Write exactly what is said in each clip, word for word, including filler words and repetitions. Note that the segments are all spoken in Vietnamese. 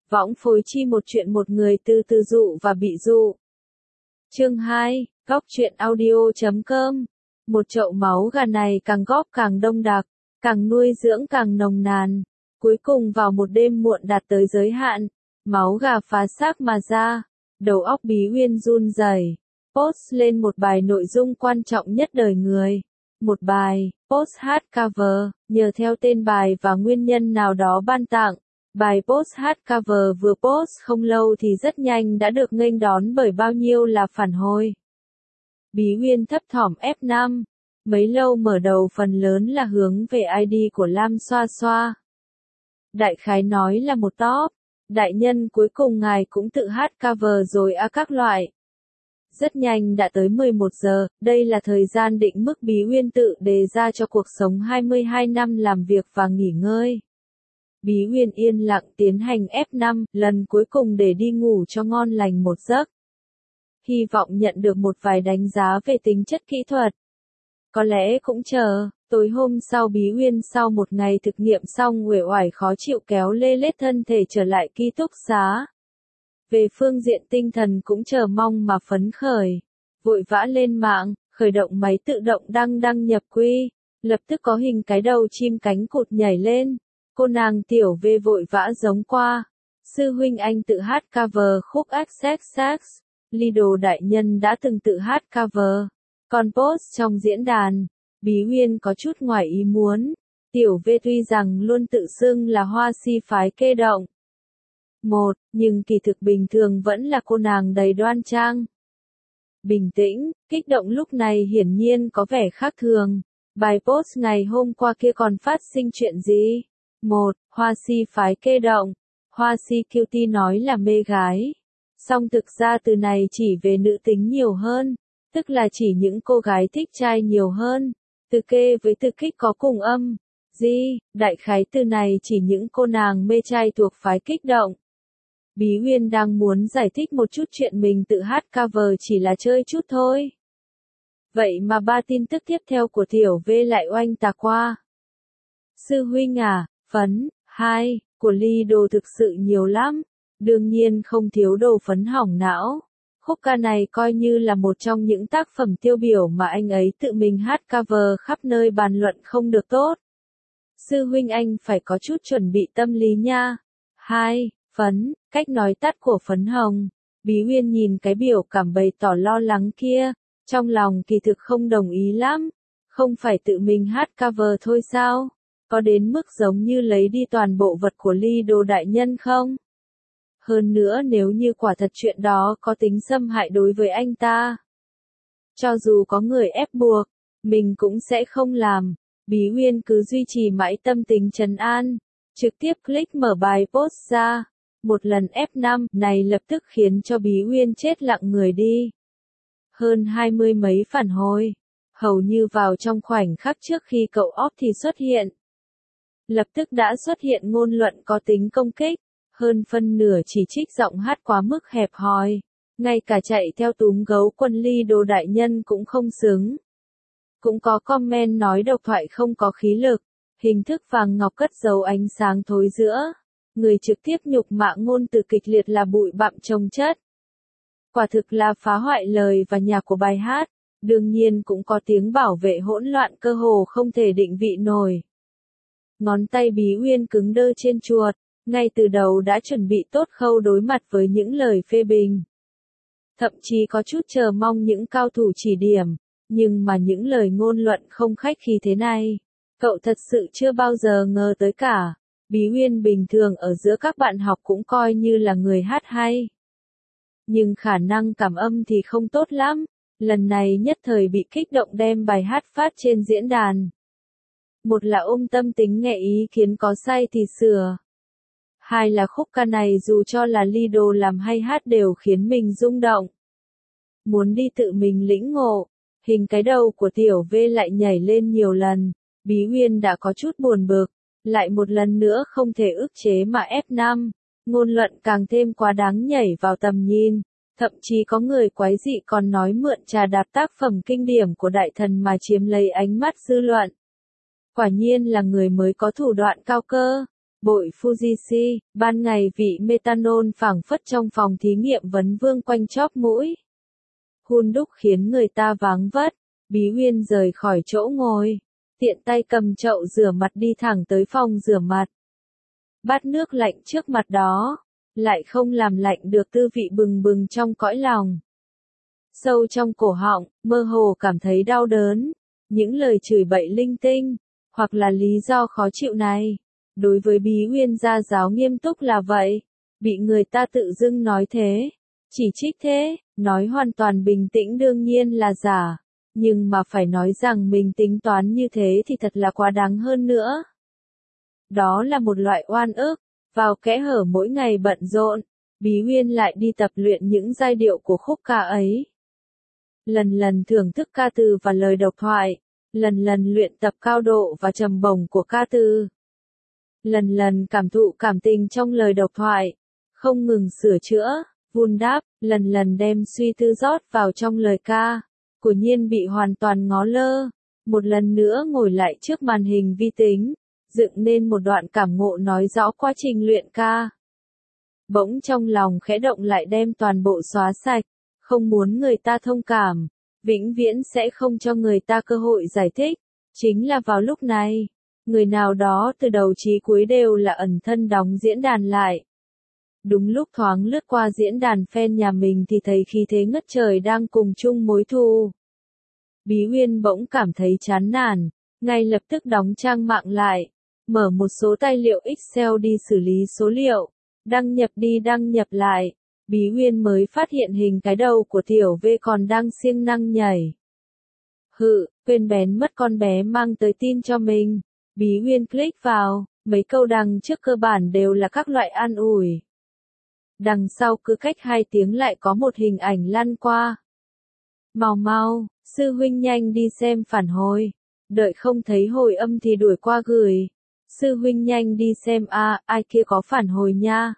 Võng phối chi một chuyện một người từ từ dụ và bị dụ. Chương hai, góc truyện audio chấm com. Một chậu máu gà này càng góp càng đông đặc, càng nuôi dưỡng càng nồng nàn. Cuối cùng vào một đêm muộn đạt tới giới hạn, máu gà phá xác mà ra. Đầu óc Bí Uyên run rẩy, post lên một bài nội dung quan trọng nhất đời người. Một bài, post hardcover, nhờ theo tên bài và nguyên nhân nào đó ban tặng. Bài post hardcover vừa post không lâu thì rất nhanh đã được nghênh đón bởi bao nhiêu là phản hồi. Bí Uyên thấp thỏm ép năm. Mấy lâu mở đầu phần lớn là hướng về i đê của Lam Xoa Xoa. Đại khái nói là một top. Đại nhân cuối cùng ngài cũng tự hardcover rồi à các loại. Rất nhanh đã tới mười một giờ, đây là thời gian định mức Bí Uyên tự đề ra cho cuộc sống hai mươi hai năm làm việc và nghỉ ngơi. Bí Uyên yên lặng tiến hành ép năm lần cuối cùng để đi ngủ cho ngon lành một giấc. Hy vọng nhận được một vài đánh giá về tính chất kỹ thuật. Có lẽ cũng chờ, tối hôm sau Bí Uyên sau một ngày thực nghiệm xong uể oải khó chịu kéo lê lết thân thể trở lại ký túc xá. Về phương diện tinh thần cũng chờ mong mà phấn khởi. Vội vã lên mạng, khởi động máy tự động đăng đăng nhập quy. Lập tức có hình cái đầu chim cánh cụt nhảy lên. Cô nàng tiểu V vội vã giống qua. Sư huynh anh tự hát cover khúc Access Sax. Lido đại nhân đã từng tự hát cover. Còn post trong diễn đàn. Bí Uyên có chút ngoài ý muốn. Tiểu V tuy rằng luôn tự xưng là hoa si phái kê động. Một, nhưng kỳ thực bình thường vẫn là cô nàng đầy đoan trang. Bình tĩnh, kích động lúc này hiển nhiên có vẻ khác thường. Bài post ngày hôm qua kia còn phát sinh chuyện gì? Một, hoa si phái kê động. Hoa si cutie nói là mê gái. Song thực ra từ này chỉ về nữ tính nhiều hơn. Tức là chỉ những cô gái thích trai nhiều hơn. Từ kê với từ kích có cùng âm. Gì, đại khái từ này chỉ những cô nàng mê trai thuộc phái kích động. Bí Uyên đang muốn giải thích một chút chuyện mình tự hát cover chỉ là chơi chút thôi. Vậy mà ba tin tức tiếp theo của Tiểu V lại oanh tạc qua. Sư huynh à, phấn, hai, của Lido thực sự nhiều lắm. Đương nhiên không thiếu đồ phấn hỏng não. Khúc ca này coi như là một trong những tác phẩm tiêu biểu mà anh ấy tự mình hát cover khắp nơi bàn luận không được tốt. Sư huynh anh phải có chút chuẩn bị tâm lý nha. Hai, phấn, cách nói tắt của phấn hồng. Bí Uyên nhìn cái biểu cảm bày tỏ lo lắng kia, trong lòng kỳ thực không đồng ý lắm. Không phải tự mình hát cover thôi sao? Có đến mức giống như lấy đi toàn bộ vật của Lido đại nhân không? Hơn nữa nếu như quả thật chuyện đó có tính xâm hại đối với anh ta. Cho dù có người ép buộc, mình cũng sẽ không làm. Bí Uyên cứ duy trì mãi tâm tình trấn an. Trực tiếp click mở bài post ra. Một lần ép năm này lập tức khiến cho Bí Uyên chết lặng người đi. Hơn hai mươi mấy phản hồi. Hầu như vào trong khoảnh khắc trước khi cậu off thì xuất hiện. Lập tức đã xuất hiện ngôn luận có tính công kích. Hơn phân nửa chỉ trích giọng hát quá mức hẹp hòi. Ngay cả chạy theo túm gấu quân Lido đại nhân cũng không xứng. Cũng có comment nói độc thoại không có khí lực. Hình thức vàng ngọc cất giấu ánh sáng thối giữa. Người trực tiếp nhục mạ ngôn từ kịch liệt là bụi bặm chồng chất. Quả thực là phá hoại lời và nhạc của bài hát. Đương nhiên cũng có tiếng bảo vệ hỗn loạn cơ hồ không thể định vị nổi. Ngón tay Bí Uyên cứng đơ trên chuột. Ngay từ đầu đã chuẩn bị tốt khâu đối mặt với những lời phê bình. Thậm chí có chút chờ mong những cao thủ chỉ điểm. Nhưng mà những lời ngôn luận không khách khí thế này. Cậu thật sự chưa bao giờ ngờ tới cả. Bí Uyên bình thường ở giữa các bạn học cũng coi như là người hát hay. Nhưng khả năng cảm âm thì không tốt lắm. Lần này nhất thời bị kích động đem bài hát phát trên diễn đàn. Một là ôm tâm tính nghe ý kiến có sai thì sửa. Hai là khúc ca này dù cho là Lido làm hay hát đều khiến mình rung động. Muốn đi tự mình lĩnh ngộ. Hình cái đầu của Tiểu V lại nhảy lên nhiều lần. Bí Uyên đã có chút buồn bực. Lại một lần nữa không thể ức chế mà ép năm. Ngôn luận càng thêm quá đáng nhảy vào tầm nhìn. Thậm chí có người quái dị còn nói mượn trà đạp tác phẩm kinh điển của đại thần mà chiếm lấy ánh mắt dư luận. Quả nhiên là người mới có thủ đoạn cao cơ. Bội Fujishi, ban ngày vị methanol phảng phất trong phòng thí nghiệm vấn vương quanh chóp mũi. Hun đúc khiến người ta váng vất, Bí Uyên rời khỏi chỗ ngồi, tiện tay cầm chậu rửa mặt đi thẳng tới phòng rửa mặt. Bát nước lạnh trước mặt đó, lại không làm lạnh được tư vị bừng bừng trong cõi lòng. Sâu trong cổ họng, mơ hồ cảm thấy đau đớn, những lời chửi bậy linh tinh, hoặc là lý do khó chịu này. Đối với Bí Uyên gia giáo nghiêm túc là vậy, bị người ta tự dưng nói thế, chỉ trích thế, nói hoàn toàn bình tĩnh đương nhiên là giả, nhưng mà phải nói rằng mình tính toán như thế thì thật là quá đáng hơn nữa. Đó là một loại oan ức, vào kẽ hở mỗi ngày bận rộn, Bí Uyên lại đi tập luyện những giai điệu của khúc ca ấy. Lần lần thưởng thức ca từ và lời độc thoại, lần lần luyện tập cao độ và trầm bổng của ca từ. Lần lần cảm thụ cảm tình trong lời độc thoại, không ngừng sửa chữa, vun đắp, lần lần đem suy tư rót vào trong lời ca, của nhiên bị hoàn toàn ngó lơ, một lần nữa ngồi lại trước màn hình vi tính, dựng nên một đoạn cảm ngộ nói rõ quá trình luyện ca. Bỗng trong lòng khẽ động lại đem toàn bộ xóa sạch, không muốn người ta thông cảm, vĩnh viễn sẽ không cho người ta cơ hội giải thích, chính là vào lúc này. Người nào đó từ đầu chí cuối đều là ẩn thân đóng diễn đàn lại. Đúng lúc thoáng lướt qua diễn đàn fan nhà mình thì thấy khí thế ngất trời đang cùng chung mối thù. Bí Uyên bỗng cảm thấy chán nản, ngay lập tức đóng trang mạng lại, mở một số tài liệu Excel đi xử lý số liệu, đăng nhập đi đăng nhập lại. Bí Uyên mới phát hiện hình cái đầu của tiểu V còn đang siêng năng nhảy. Hự, quên bén mất con bé mang tới tin cho mình. Bí Uyên click vào, mấy câu đằng trước cơ bản đều là các loại an ủi. Đằng sau cứ cách hai tiếng lại có một hình ảnh lăn qua. Mau mau, sư huynh nhanh đi xem phản hồi. Đợi không thấy hồi âm thì đuổi qua gửi. Sư huynh nhanh đi xem a, à, ai kia có phản hồi nha.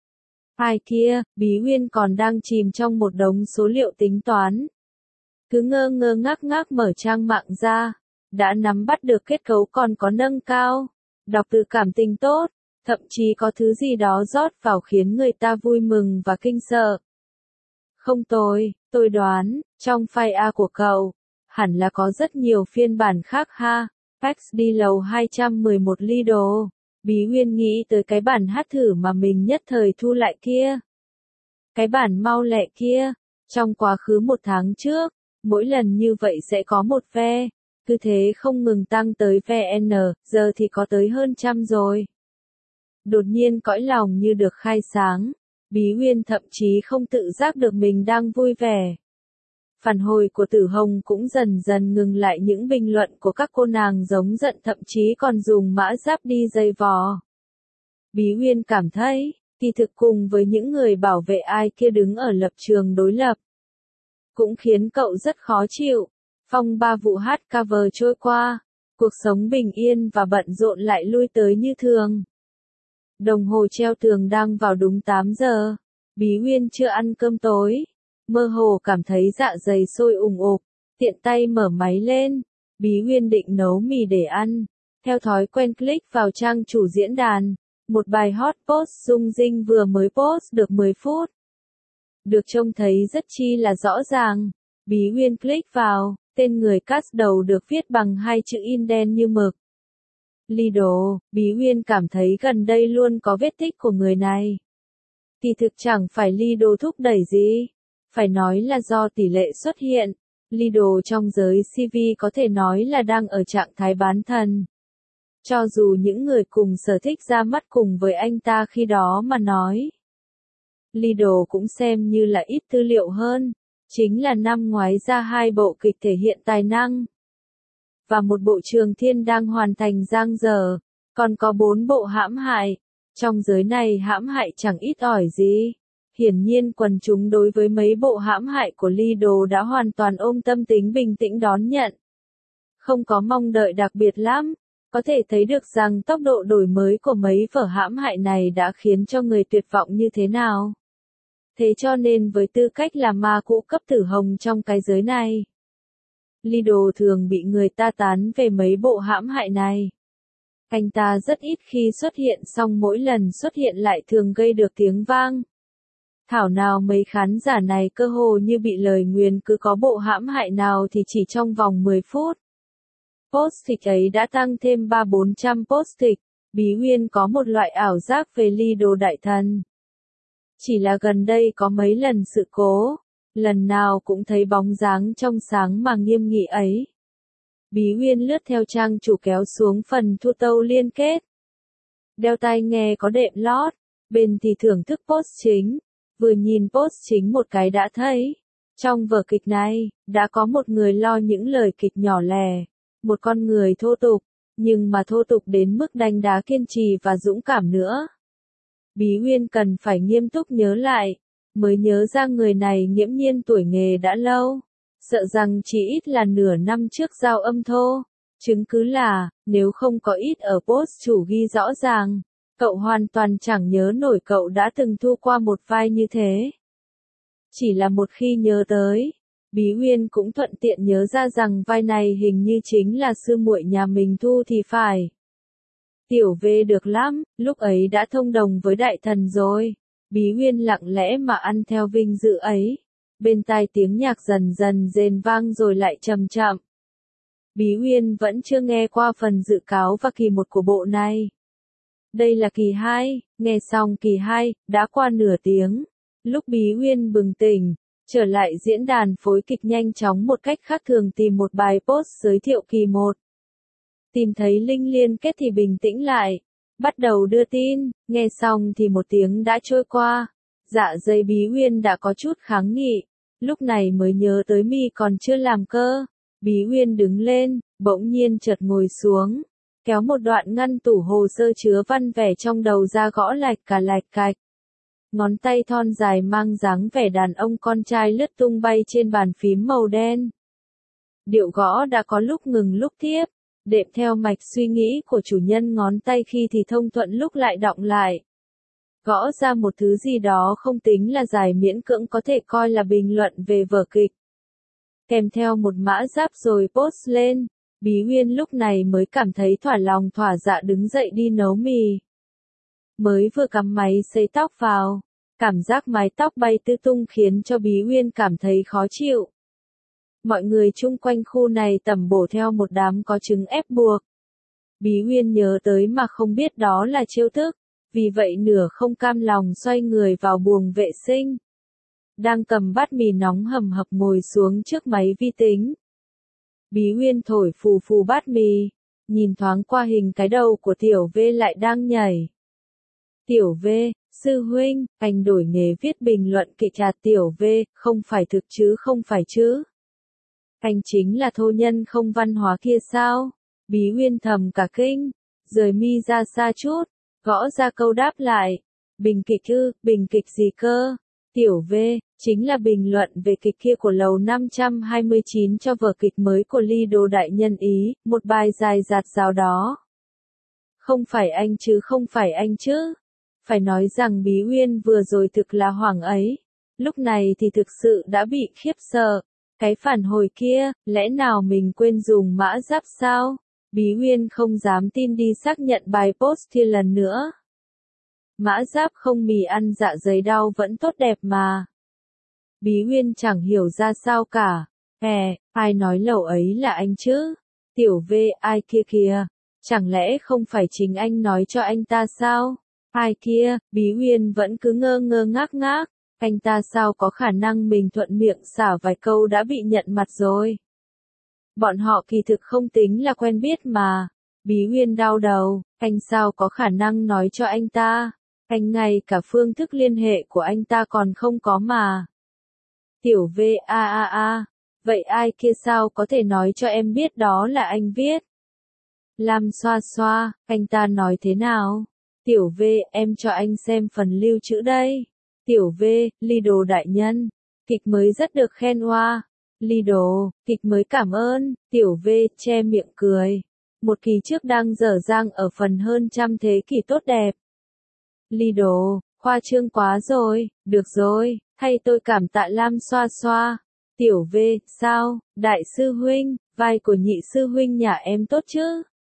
Ai kia, Bí Uyên còn đang chìm trong một đống số liệu tính toán. Cứ ngơ ngơ ngác ngác mở trang mạng ra. Đã nắm bắt được kết cấu còn có nâng cao, đọc từ cảm tình tốt, thậm chí có thứ gì đó rót vào khiến người ta vui mừng và kinh sợ. Không tồi, tôi đoán, trong file A của cậu, hẳn là có rất nhiều phiên bản khác ha. Pax đi lầu hai trăm mười một ly đồ. Bí Uyên nghĩ tới cái bản hát thử mà mình nhất thời thu lại kia. Cái bản mau lẹ kia, trong quá khứ một tháng trước, mỗi lần như vậy sẽ có một ve. Cứ thế không ngừng tăng tới vê en, giờ thì có tới hơn trăm rồi. Đột nhiên cõi lòng như được khai sáng, Bí Uyên thậm chí không tự giác được mình đang vui vẻ. Phản hồi của Tử Hồng cũng dần dần ngừng lại những bình luận của các cô nàng giống giận thậm chí còn dùng mã giáp đi dây vò. Bí Uyên cảm thấy, kỳ thực cùng với những người bảo vệ ai kia đứng ở lập trường đối lập, cũng khiến cậu rất khó chịu. Phong ba vụ hát cover trôi qua, cuộc sống bình yên và bận rộn lại lui tới như thường. Đồng hồ treo tường đang vào đúng tám giờ, Bí Uyên chưa ăn cơm tối, mơ hồ cảm thấy dạ dày sôi ùng ục, tiện tay mở máy lên, Bí Uyên định nấu mì để ăn, theo thói quen click vào trang chủ diễn đàn, một bài hot post Dung Dinh vừa mới post được mười phút. Được trông thấy rất chi là rõ ràng, Bí Uyên click vào. Tên người cast đầu được viết bằng hai chữ in đen như mực. Lido, Bí Uyên cảm thấy gần đây luôn có vết tích của người này. Kỳ thực chẳng phải Lido thúc đẩy gì, phải nói là do tỷ lệ xuất hiện. Lido trong giới xê vê có thể nói là đang ở trạng thái bán thần. Cho dù những người cùng sở thích ra mắt cùng với anh ta khi đó mà nói. Lido cũng xem như là ít tư liệu hơn. Chính là năm ngoái ra hai bộ kịch thể hiện tài năng. Và một bộ Trường Thiên đang hoàn thành dang dở. Còn có bốn bộ hãm hại. Trong giới này hãm hại chẳng ít ỏi gì. Hiển nhiên quần chúng đối với mấy bộ hãm hại của Lido đã hoàn toàn ôm tâm tính bình tĩnh đón nhận. Không có mong đợi đặc biệt lắm. Có thể thấy được rằng tốc độ đổi mới của mấy vở hãm hại này đã khiến cho người tuyệt vọng như thế nào. Thế cho nên với tư cách là ma cũ cấp Tử Hồng trong cái giới này, Lido thường bị người ta tán về mấy bộ hãm hại này. Anh ta rất ít khi xuất hiện, song mỗi lần xuất hiện lại thường gây được tiếng vang. Thảo nào mấy khán giả này cơ hồ như bị lời nguyền, cứ có bộ hãm hại nào thì chỉ trong vòng mười phút. Post-it ấy đã tăng thêm ba bốn trăm post-it. Bí Uyên có một loại ảo giác về ly đồ đại thần. Chỉ là gần đây có mấy lần sự cố, lần nào cũng thấy bóng dáng trong sáng mà nghiêm nghị ấy. Bí Uyên lướt theo trang chủ kéo xuống phần thu tâu liên kết. Đeo tai nghe có đệm lót, bên thì thưởng thức post chính, vừa nhìn post chính một cái đã thấy. Trong vở kịch này, đã có một người lo những lời kịch nhỏ lẻ, một con người thô tục, nhưng mà thô tục đến mức đanh đá kiên trì và dũng cảm nữa. Bí Uyên cần phải nghiêm túc nhớ lại, mới nhớ ra người này nghiễm nhiên tuổi nghề đã lâu, sợ rằng chỉ ít là nửa năm trước giao âm thô. Chứng cứ là, nếu không có ít ở post chủ ghi rõ ràng, cậu hoàn toàn chẳng nhớ nổi cậu đã từng thu qua một vai như thế. Chỉ là một khi nhớ tới, Bí Uyên cũng thuận tiện nhớ ra rằng vai này hình như chính là sư muội nhà mình thu thì phải. Tiểu V được lắm, lúc ấy đã thông đồng với đại thần rồi. Bí Uyên lặng lẽ mà ăn theo vinh dự ấy. Bên tai tiếng nhạc dần dần rền vang rồi lại trầm chậm. Bí Uyên vẫn chưa nghe qua phần dự cáo và kỳ một của bộ này. Đây là kỳ hai, nghe xong kỳ hai, đã qua nửa tiếng. Lúc Bí Uyên bừng tỉnh, trở lại diễn đàn phối kịch nhanh chóng một cách khác thường tìm một bài post giới thiệu kỳ một. Tìm thấy link liên kết thì bình tĩnh lại, bắt đầu đưa tin, nghe xong thì một tiếng đã trôi qua. Dạ dày Bí Uyên đã có chút kháng nghị, lúc này mới nhớ tới mi còn chưa làm cơ. Bí Uyên đứng lên, bỗng nhiên chợt ngồi xuống, kéo một đoạn ngăn tủ hồ sơ chứa văn vẻ trong đầu ra gõ lạch cà lạch cạch. Ngón tay thon dài mang dáng vẻ đàn ông con trai lướt tung bay trên bàn phím màu đen. Điệu gõ đã có lúc ngừng lúc tiếp, đệm theo mạch suy nghĩ của chủ nhân ngón tay khi thì thông thuận lúc lại đọng lại. Gõ ra một thứ gì đó không tính là dài miễn cưỡng có thể coi là bình luận về vở kịch. Kèm theo một mã giáp rồi post lên, Bí Uyên lúc này mới cảm thấy thỏa lòng thỏa dạ đứng dậy đi nấu mì. Mới vừa cắm máy sấy tóc vào, cảm giác mái tóc bay tứ tung khiến cho Bí Uyên cảm thấy khó chịu. Mọi người chung quanh khu này tẩm bổ theo một đám có trứng ép buộc. Bí Uyên nhớ tới mà không biết đó là chiêu thức, vì vậy nửa không cam lòng xoay người vào buồng vệ sinh. Đang cầm bát mì nóng hầm hập ngồi xuống trước máy vi tính. Bí Uyên thổi phù phù bát mì, nhìn thoáng qua hình cái đầu của Tiểu V lại đang nhảy. Tiểu V, sư huynh, anh đổi nghề viết bình luận kịch à? Tiểu V, không phải thực chứ, không phải chứ. Anh chính là thô nhân không văn hóa kia sao? Bí Uyên thầm cả kinh, rời mi ra xa chút, gõ ra câu đáp lại. Bình kịch ư, bình kịch gì cơ? Tiểu V, chính là bình luận về kịch kia của lầu năm trăm hai mươi chín cho vở kịch mới của Ly Đồ Đại Nhân Ý, một bài dài dạt dào đó. Không phải anh chứ, không phải anh chứ. Phải nói rằng Bí Uyên vừa rồi thực là hoảng ấy. Lúc này thì thực sự đã bị khiếp sợ. Cái phản hồi kia, lẽ nào mình quên dùng mã giáp sao? Bí Uyên không dám tin đi xác nhận bài post kia lần nữa. Mã giáp không mì ăn dạ dày đau vẫn tốt đẹp mà. Bí Uyên chẳng hiểu ra sao cả. Hè, ai nói lẩu ấy là anh chứ? Tiểu V, ai kia kìa? Chẳng lẽ không phải chính anh nói cho anh ta sao? Ai kia? Bí Uyên vẫn cứ ngơ ngơ ngác ngác. Anh ta sao có khả năng mình thuận miệng xả vài câu đã bị nhận mặt rồi? Bọn họ kỳ thực không tính là quen biết mà. Bí Uyên đau đầu, anh sao có khả năng nói cho anh ta? Anh ngay cả phương thức liên hệ của anh ta còn không có mà. Tiểu V, a a a, vậy ai kia sao có thể nói cho em biết đó là anh viết? Lam xoa xoa, anh ta nói thế nào? Tiểu V, em cho anh xem phần lưu trữ đây. Tiểu V, Ly Đồ Đại Nhân, kịch mới rất được khen oa. Ly Đồ, kịch mới cảm ơn. Tiểu V, che miệng cười. Một kỳ trước đang dở dang ở phần hơn trăm thế kỷ tốt đẹp. Ly Đồ, khoa trương quá rồi, được rồi, thay tôi cảm tạ Lam xoa xoa. Tiểu V, sao, đại sư huynh, vai của nhị sư huynh nhà em tốt chứ?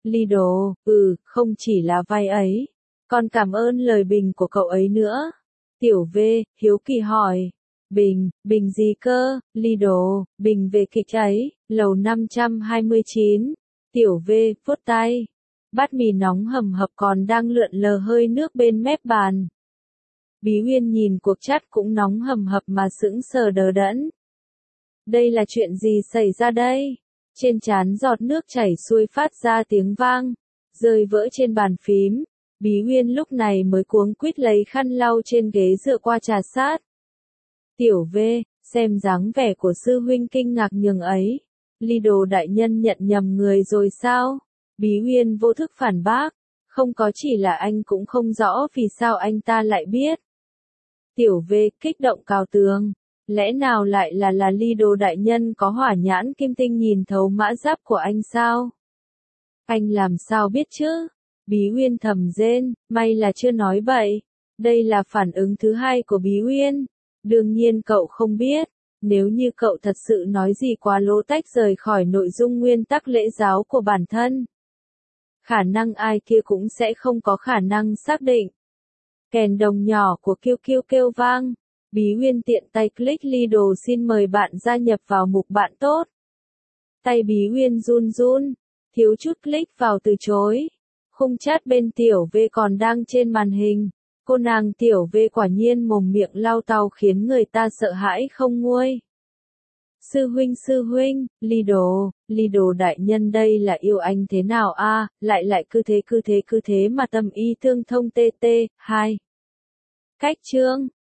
Lido, ừ, không chỉ là vai ấy. Còn cảm ơn lời bình của cậu ấy nữa. Tiểu V, hiếu kỳ hỏi. Bình, bình gì cơ, Lido, bình về kịch ấy, lầu năm trăm hai mươi chín. Tiểu V, vuốt tay. Bát mì nóng hầm hập còn đang lượn lờ hơi nước bên mép bàn. Bí Uyên nhìn cuộc chat cũng nóng hầm hập mà sững sờ đờ đẫn. Đây là chuyện gì xảy ra đây? Trên trán giọt nước chảy xuôi phát ra tiếng vang, rơi vỡ trên bàn phím. Bí Uyên lúc này mới cuống quýt lấy khăn lau trên ghế dựa qua trà sát. Tiểu V, xem dáng vẻ của sư huynh kinh ngạc nhường ấy. Lido đại nhân nhận nhầm người rồi sao? Bí Uyên vô thức phản bác. Không có, chỉ là anh cũng không rõ vì sao anh ta lại biết. Tiểu V kích động cào tường. Lẽ nào lại là là Lido đại nhân có hỏa nhãn kim tinh nhìn thấu mã giáp của anh sao? Anh làm sao biết chứ? Bí Uyên thầm rên, may là chưa nói bậy. Đây là phản ứng thứ hai của Bí Uyên. Đương nhiên cậu không biết. Nếu như cậu thật sự nói gì quá lố tách rời khỏi nội dung nguyên tắc lễ giáo của bản thân, khả năng ai kia cũng sẽ không có khả năng xác định. Kèn đồng nhỏ của Kiêu Kiêu kêu vang. Bí Uyên tiện tay click Lido xin mời bạn gia nhập vào mục bạn tốt. Tay Bí Uyên run run, thiếu chút click vào từ chối. Khung chat bên Tiểu V còn đang trên màn hình. Cô nàng Tiểu V quả nhiên mồm miệng lau tàu khiến người ta sợ hãi không nguôi. Sư huynh sư huynh, Lido, Lido đại nhân đây là yêu anh thế nào a, à, lại lại cứ thế cứ thế cứ thế mà tâm ý tương thông tê tê, hai. Cách chương